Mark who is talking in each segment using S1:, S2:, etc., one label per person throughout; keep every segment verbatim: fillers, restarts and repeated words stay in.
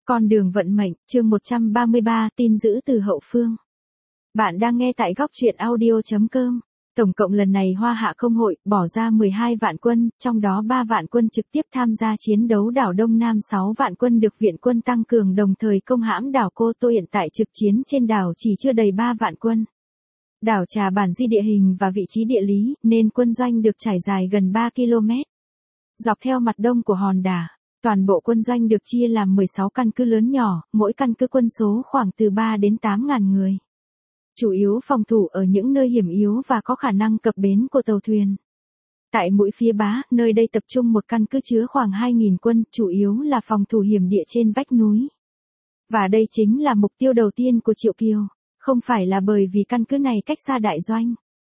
S1: Con đường vận mệnh, chương một trăm ba mươi ba, tin dữ từ hậu phương. Bạn đang nghe tại góc truyện audio chấm com. Tổng cộng lần này Hoa Hạ Công hội bỏ ra mười hai vạn quân, trong đó ba vạn quân trực tiếp tham gia chiến đấu đảo Đông Nam, sáu vạn quân được viện quân tăng cường đồng thời công hãm đảo Cô Tô. Hiện tại trực chiến trên đảo chỉ chưa đầy ba vạn quân. Đảo Trà bản di địa hình và vị trí địa lý, nên quân doanh được trải dài gần ba ki lô mét. Dọc theo mặt đông của hòn đảo, toàn bộ quân doanh được chia làm mười sáu căn cứ lớn nhỏ, mỗi căn cứ quân số khoảng từ ba đến tám ngàn người. Chủ yếu phòng thủ ở những nơi hiểm yếu và có khả năng cập bến của tàu thuyền. Tại mũi phía Bá, nơi đây tập trung một căn cứ chứa khoảng hai nghìn quân, chủ yếu là phòng thủ hiểm địa trên vách núi. Và đây chính là mục tiêu đầu tiên của Triệu Kiều, không phải là bởi vì căn cứ này cách xa đại doanh,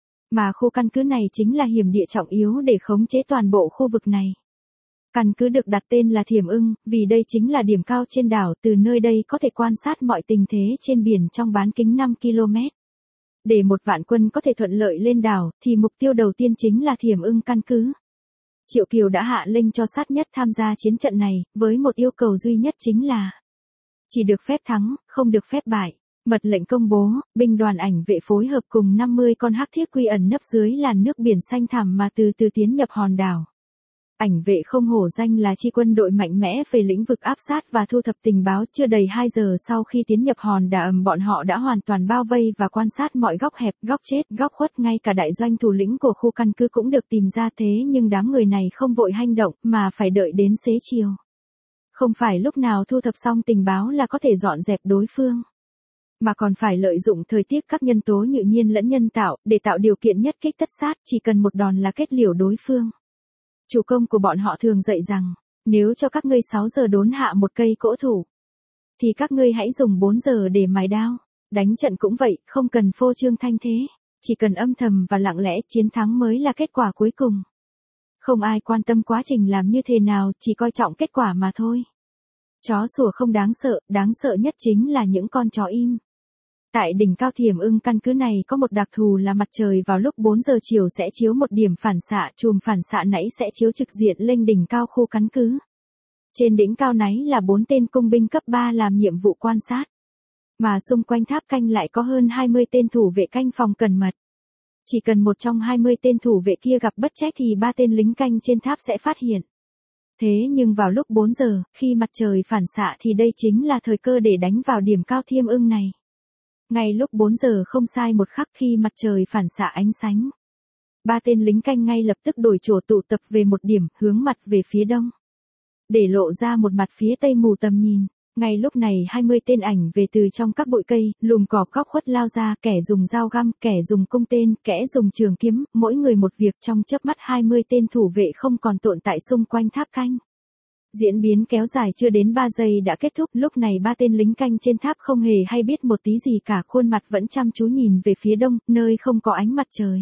S1: mà khu căn cứ này chính là hiểm địa trọng yếu để khống chế toàn bộ khu vực này. Căn cứ được đặt tên là Thiểm Ưng, vì đây chính là điểm cao trên đảo, từ nơi đây có thể quan sát mọi tình thế trên biển trong bán kính năm ki lô mét. Để một vạn quân có thể thuận lợi lên đảo, thì mục tiêu đầu tiên chính là Thiểm Ưng căn cứ. Triệu Kiều đã hạ lệnh cho Sát Nhất tham gia chiến trận này, với một yêu cầu duy nhất chính là chỉ được phép thắng, không được phép bại. Mật lệnh công bố, binh đoàn ảnh vệ phối hợp cùng năm mươi con hắc thiết quy ẩn nấp dưới làn nước biển xanh thẳm mà từ từ tiến nhập hòn đảo. Ảnh vệ không hổ danh là chi quân đội mạnh mẽ về lĩnh vực áp sát và thu thập tình báo. Chưa đầy hai giờ sau khi tiến nhập hòn đảo, bọn họ đã hoàn toàn bao vây và quan sát mọi góc hẹp, góc chết, góc khuất. Ngay cả đại doanh thủ lĩnh của khu căn cứ cũng được tìm ra, thế nhưng đám người này không vội hành động, mà phải đợi đến xế chiều. Không phải lúc nào thu thập xong tình báo là có thể dọn dẹp đối phương, mà còn phải lợi dụng thời tiết, các nhân tố tự nhiên lẫn nhân tạo, để tạo điều kiện nhất kích tất sát, chỉ cần một đòn là kết liễu đối phương. Chủ công của bọn họ thường dạy rằng, nếu cho các ngươi sáu giờ đốn hạ một cây cỗ thủ, thì các ngươi hãy dùng bốn giờ để mài đao. Đánh trận cũng vậy, không cần phô trương thanh thế, chỉ cần âm thầm và lặng lẽ, chiến thắng mới là kết quả cuối cùng. Không ai quan tâm quá trình làm như thế nào, chỉ coi trọng kết quả mà thôi. Chó sủa không đáng sợ, đáng sợ nhất chính là những con chó im. Tại đỉnh cao Thiểm Ưng căn cứ này có một đặc thù là mặt trời vào lúc bốn giờ chiều sẽ chiếu một điểm phản xạ, chùm phản xạ nãy sẽ chiếu trực diện lên đỉnh cao khu căn cứ. Trên đỉnh cao náy là bốn tên cung binh cấp ba làm nhiệm vụ quan sát, mà xung quanh tháp canh lại có hơn hai mươi tên thủ vệ canh phòng cẩn mật. Chỉ cần một trong hai mươi tên thủ vệ kia gặp bất trách thì ba tên lính canh trên tháp sẽ phát hiện. Thế nhưng vào lúc bốn giờ, khi mặt trời phản xạ thì đây chính là thời cơ để đánh vào điểm cao Thiểm Ưng này. Ngay lúc bốn giờ không sai một khắc, khi mặt trời phản xạ ánh sáng, ba tên lính canh ngay lập tức đổi chỗ tụ tập về một điểm, hướng mặt về phía đông, để lộ ra một mặt phía tây mù tầm nhìn. Ngay lúc này hai mươi tên ảnh về từ trong các bụi cây, lùm cỏ góc khuất lao ra, kẻ dùng dao găm, kẻ dùng cung tên, kẻ dùng trường kiếm, mỗi người một việc. Trong chớp mắt hai mươi tên thủ vệ không còn tồn tại xung quanh tháp canh. Diễn biến kéo dài chưa đến ba giây đã kết thúc, lúc này ba tên lính canh trên tháp không hề hay biết một tí gì cả, khuôn mặt vẫn chăm chú nhìn về phía đông, nơi không có ánh mặt trời.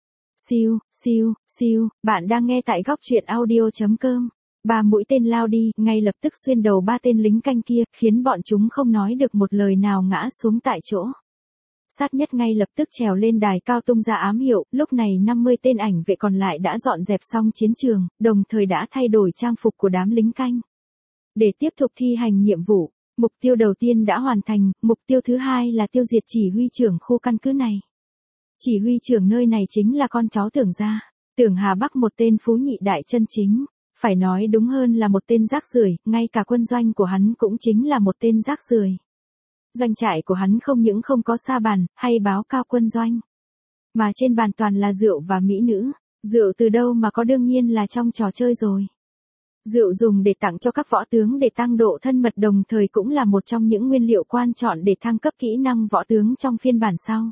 S1: Siêu, siêu, siêu, bạn đang nghe tại góc truyện audio chấm com. Ba mũi tên lao đi, ngay lập tức xuyên đầu ba tên lính canh kia, khiến bọn chúng không nói được một lời nào ngã xuống tại chỗ. Sát Nhất ngay lập tức trèo lên đài cao tung ra ám hiệu, lúc này năm mươi tên ảnh vệ còn lại đã dọn dẹp xong chiến trường, đồng thời đã thay đổi trang phục của đám lính canh, để tiếp tục thi hành nhiệm vụ. Mục tiêu đầu tiên đã hoàn thành, mục tiêu thứ hai là tiêu diệt chỉ huy trưởng khu căn cứ này. Chỉ huy trưởng nơi này chính là con cháu Tưởng gia, Tưởng Hà Bắc, một tên phú nhị đại chân chính. Phải nói đúng hơn là một tên rác rưởi, ngay cả quân doanh của hắn cũng chính là một tên rác rưởi. Doanh trại của hắn không những không có sa bàn, hay báo cao quân doanh, mà trên bàn toàn là rượu và mỹ nữ. Rượu từ đâu mà có, đương nhiên là trong trò chơi rồi. Rượu dùng để tặng cho các võ tướng để tăng độ thân mật, đồng thời cũng là một trong những nguyên liệu quan trọng để thăng cấp kỹ năng võ tướng trong phiên bản sau.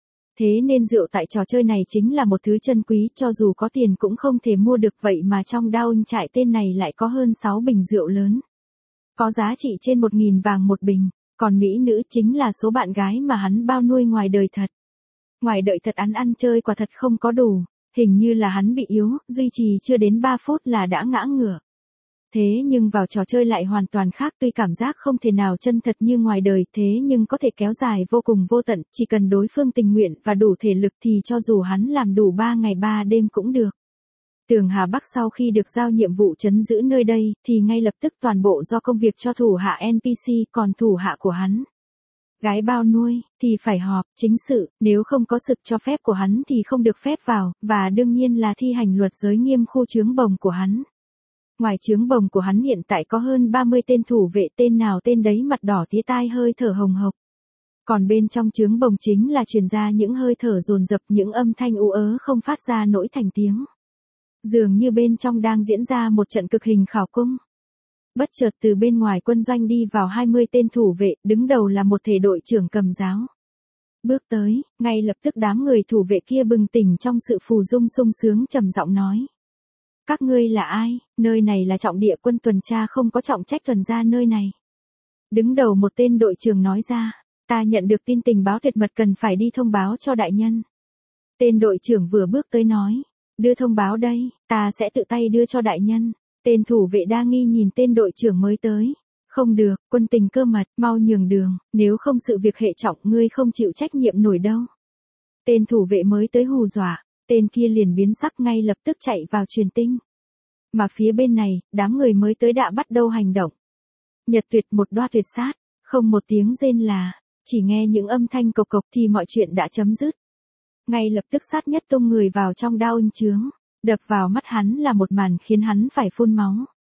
S1: Thế nên rượu tại trò chơi này chính là một thứ chân quý, cho dù có tiền cũng không thể mua được, vậy mà trong đao trại tên này lại có hơn sáu bình rượu lớn, có giá trị trên một nghìn vàng một bình. Còn mỹ nữ chính là số bạn gái mà hắn bao nuôi ngoài đời thật. Ngoài đời thật hắn ăn chơi quả thật không có đủ, hình như là hắn bị yếu, duy trì chưa đến ba phút là đã ngã ngửa. Thế nhưng vào trò chơi lại hoàn toàn khác, tuy cảm giác không thể nào chân thật như ngoài đời, thế nhưng có thể kéo dài vô cùng vô tận, chỉ cần đối phương tình nguyện và đủ thể lực thì cho dù hắn làm đủ ba ngày ba đêm cũng được. Tường Hà Bắc sau khi được giao nhiệm vụ trấn giữ nơi đây, thì ngay lập tức toàn bộ do công việc cho thủ hạ en pê xê, còn thủ hạ của hắn. Gái bao nuôi, thì phải họp, chính sự, nếu không có sự cho phép của hắn thì không được phép vào, và đương nhiên là thi hành luật giới nghiêm khu trướng bồng của hắn. Ngoài trướng bồng của hắn hiện tại có hơn ba mươi tên thủ vệ, tên nào tên đấy mặt đỏ tía tai hơi thở hồng hộc. Còn bên trong trướng bồng chính là truyền ra những hơi thở dồn dập, những âm thanh u ớ không phát ra nổi thành tiếng. Dường như bên trong đang diễn ra một trận cực hình khảo cung. Bất chợt từ bên ngoài quân doanh đi vào hai mươi tên thủ vệ, đứng đầu là một thể đội trưởng cầm giáo. Bước tới, ngay lập tức đám người thủ vệ kia bừng tỉnh trong sự phù dung sung sướng, trầm giọng nói. Các ngươi là ai? Nơi này là trọng địa, quân tuần tra không có trọng trách tuần tra nơi này. Đứng đầu một tên đội trưởng nói ra, ta nhận được tin tình báo tuyệt mật cần phải đi thông báo cho đại nhân. Tên đội trưởng vừa bước tới nói, đưa thông báo đây, ta sẽ tự tay đưa cho đại nhân. Tên thủ vệ đa nghi nhìn tên đội trưởng mới tới. Không được, quân tình cơ mật, mau nhường đường, nếu không sự việc hệ trọng ngươi không chịu trách nhiệm nổi đâu. Tên thủ vệ mới tới hù dọa, tên kia liền biến sắc ngay lập tức chạy vào truyền tin. Mà phía bên này, đám người mới tới đã bắt đầu hành động. Nhật tuyệt một đoa tuyệt sát, không một tiếng rên là, chỉ nghe những âm thanh cộc cộc thì mọi chuyện đã chấm dứt. Ngay lập tức sát nhất tung người vào trong đao ưng chướng. Đập vào mắt hắn là một màn khiến hắn phải phun máu.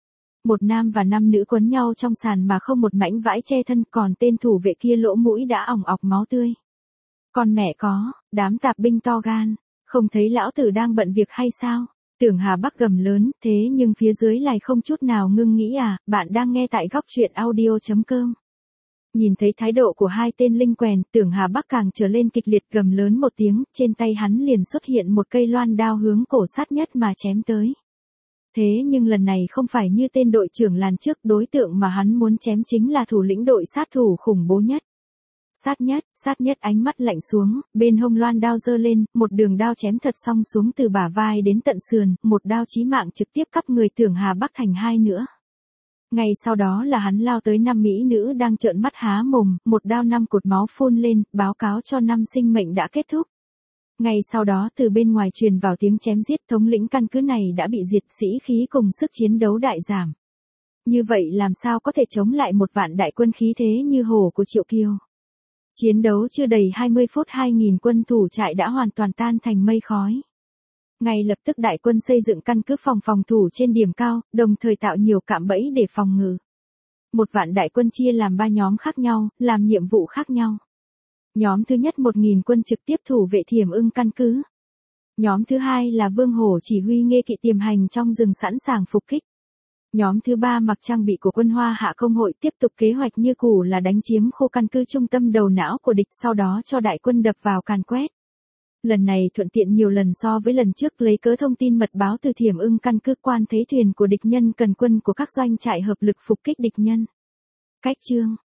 S1: Một nam và năm nữ quấn nhau trong sàn mà không một mảnh vải che thân, còn tên thủ vệ kia lỗ mũi đã ỏng ọc máu tươi. Con mẹ có, đám tạp binh to gan, không thấy lão tử đang bận việc hay sao? Tưởng Hà Bắc gầm lớn, thế nhưng phía dưới lại không chút nào ngưng nghĩ à, bạn đang nghe tại góc truyện audio chấm com. Nhìn thấy thái độ của hai tên linh quèn, Tưởng Hà Bắc càng trở lên kịch liệt, gầm lớn một tiếng, trên tay hắn liền xuất hiện một cây loan đao hướng cổ sát nhất mà chém tới. Thế nhưng lần này không phải như tên đội trưởng lần trước, đối tượng mà hắn muốn chém chính là thủ lĩnh đội sát thủ khủng bố nhất. Sát nhất, sát nhất ánh mắt lạnh xuống, bên hông loan đao giơ lên, một đường đao chém thật xong xuống từ bả vai đến tận sườn, một đao chí mạng trực tiếp cắt người Tưởng Hà Bắc thành hai nữa. Ngay sau đó là hắn lao tới năm mỹ nữ đang trợn mắt há mồm, một đao năm cột máu phun lên, báo cáo cho năm sinh mệnh đã kết thúc. Ngay sau đó từ bên ngoài truyền vào tiếng chém giết, thống lĩnh căn cứ này đã bị diệt, sĩ khí cùng sức chiến đấu đại giảm. Như vậy làm sao có thể chống lại một vạn đại quân khí thế như hồ của Triệu Kiều. Chiến đấu chưa đầy hai mươi phút, hai nghìn quân thủ trại đã hoàn toàn tan thành mây khói. Ngay lập tức đại quân xây dựng căn cứ phòng phòng thủ trên điểm cao, đồng thời tạo nhiều cạm bẫy để phòng ngự. Một vạn đại quân chia làm ba nhóm khác nhau, làm nhiệm vụ khác nhau. Nhóm thứ nhất một nghìn quân trực tiếp thủ vệ Thiểm Ưng căn cứ. Nhóm thứ hai là Vương Hổ chỉ huy nghe kỵ tiềm hành trong rừng sẵn sàng phục kích. Nhóm thứ ba mặc trang bị của quân Hoa Hạ Công hội tiếp tục kế hoạch như cũ là đánh chiếm khu căn cứ trung tâm đầu não của địch, sau đó cho đại quân đập vào càn quét. Lần này thuận tiện nhiều lần so với lần trước, lấy cớ thông tin mật báo từ Thiểm Ưng căn cứ quan thấy thuyền của địch nhân cần quân của các doanh trại hợp lực phục kích địch nhân. Cách chương,